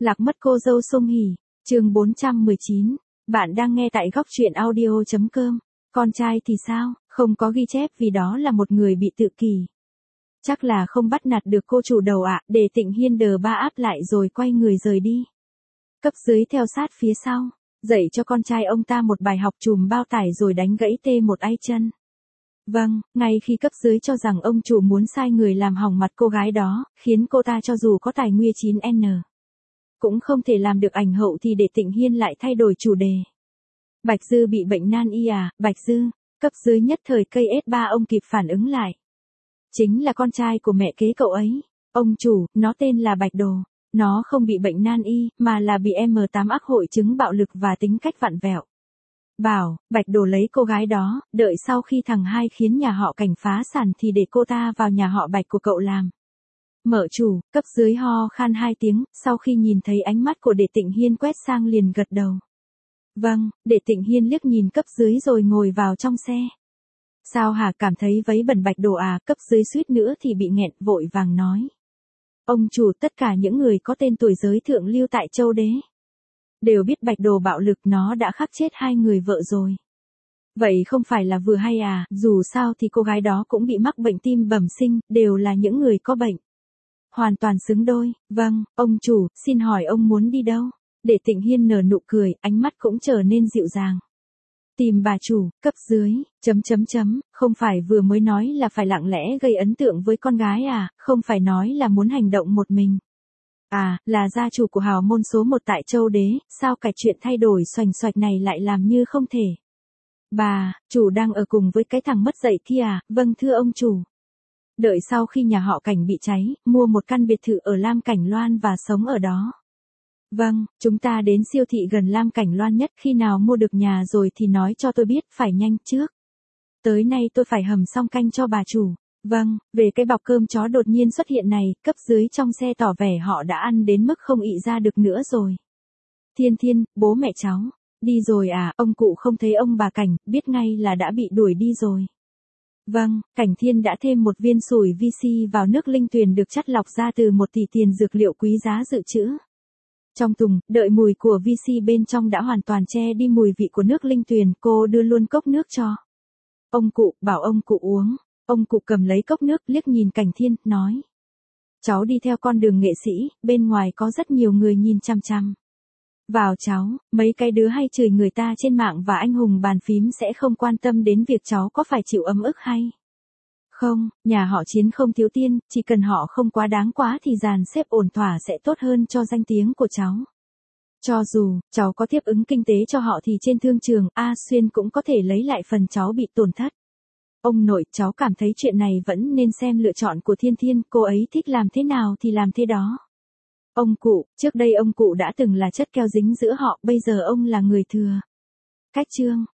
Lạc mất cô dâu Song Hỷ, chương 419. Bạn đang nghe tại góc truyện audio.com. Con trai thì sao, không có ghi chép vì đó là một người bị tự kỷ. Chắc là không bắt nạt được cô chủ đầu ạ, để Tịnh Hiên đờ ba áp lại rồi quay người rời đi. Cấp dưới theo sát phía sau, dạy cho con trai ông ta một bài học chùm bao tải rồi đánh gãy tê một ai chân. Vâng, ngay khi cấp dưới cho rằng ông chủ muốn sai người làm hỏng mặt cô gái đó, khiến cô ta cho dù có tài nguyên 9N. Cũng không thể làm được ảnh hậu thì để Tịnh Hiên lại thay đổi chủ đề. Bạch Dư bị bệnh nan y à, Bạch Dư, cấp dưới nhất thời cây S3 ông kịp phản ứng lại. Chính là con trai của mẹ kế cậu ấy. Ông chủ, nó tên là Bạch Đồ. Nó không bị bệnh nan y, mà là bị M8 ác hội chứng bạo lực và tính cách vặn vẹo. Bảo, Bạch Đồ lấy cô gái đó, đợi sau khi thằng hai khiến nhà họ Cảnh phá sản thì để cô ta vào nhà họ Bạch của cậu làm. Mở chủ, cấp dưới ho khan 2 tiếng, sau khi nhìn thấy ánh mắt của Đệ Tịnh Hiên quét sang liền gật đầu. Vâng, Đệ Tịnh Hiên liếc nhìn cấp dưới rồi ngồi vào trong xe. Sao hả, cảm thấy vấy bẩn Bạch Đồ à, cấp dưới suýt nữa thì bị nghẹn, vội vàng nói. Ông chủ, tất cả những người có tên tuổi giới thượng lưu tại Châu Đế đều biết Bạch Đồ bạo lực, nó đã khắc chết 2 người vợ rồi. Vậy không phải là vừa hay à, dù sao thì cô gái đó cũng bị mắc bệnh tim bẩm sinh, đều là những người có bệnh. Hoàn toàn xứng đôi. Vâng, ông chủ, xin hỏi ông muốn đi đâu? Để Tịnh Hiên nở nụ cười, ánh mắt cũng trở nên dịu dàng. Tìm bà chủ, cấp dưới, không phải vừa mới nói là phải lặng lẽ gây ấn tượng với con gái à, không phải nói là muốn hành động một mình. À, là gia chủ của hào môn số 1 tại Châu Đế, sao cái chuyện thay đổi xoành xoạch này lại làm như không thể. Bà, chủ đang ở cùng với cái thằng mất dạy kia à, vâng thưa ông chủ. Đợi sau khi nhà họ Cảnh bị cháy, mua một căn biệt thự ở Lam Cảnh Loan và sống ở đó. Vâng, chúng ta đến siêu thị gần Lam Cảnh Loan nhất, khi nào mua được nhà rồi thì nói cho tôi biết, phải nhanh trước. Tới nay tôi phải hầm xong canh cho bà chủ. Vâng, về cái bọc cơm chó đột nhiên xuất hiện này, cấp dưới trong xe tỏ vẻ họ đã ăn đến mức không ị ra được nữa rồi. Thiên Thiên, bố mẹ cháu, đi rồi à, ông cụ không thấy ông bà Cảnh, biết ngay là đã bị đuổi đi rồi. Vâng, Cảnh Thiên đã thêm một viên sủi VC vào nước linh tuyền được chắt lọc ra từ 1 tỷ tiền dược liệu quý giá dự trữ. Trong thùng, đợi mùi của VC bên trong đã hoàn toàn che đi mùi vị của nước linh tuyền, cô đưa luôn cốc nước cho ông cụ, bảo ông cụ uống. Ông cụ cầm lấy cốc nước, liếc nhìn Cảnh Thiên, nói. Cháu đi theo con đường nghệ sĩ, bên ngoài có rất nhiều người nhìn chăm chăm vào cháu, mấy cái đứa hay chửi người ta trên mạng và anh hùng bàn phím sẽ không quan tâm đến việc cháu có phải chịu ấm ức hay không, nhà họ Chiến không thiếu tiền, chỉ cần họ không quá đáng quá thì dàn xếp ổn thỏa sẽ tốt hơn cho danh tiếng của cháu. Cho dù, cháu có tiếp ứng kinh tế cho họ thì trên thương trường, A Xuyên cũng có thể lấy lại phần cháu bị tổn thất. Ông nội, cháu cảm thấy chuyện này vẫn nên xem lựa chọn của Thiên Thiên, cô ấy thích làm thế nào thì làm thế đó. Ông cụ, trước đây ông cụ đã từng là chất keo dính giữa họ, bây giờ ông là người thừa cách trương,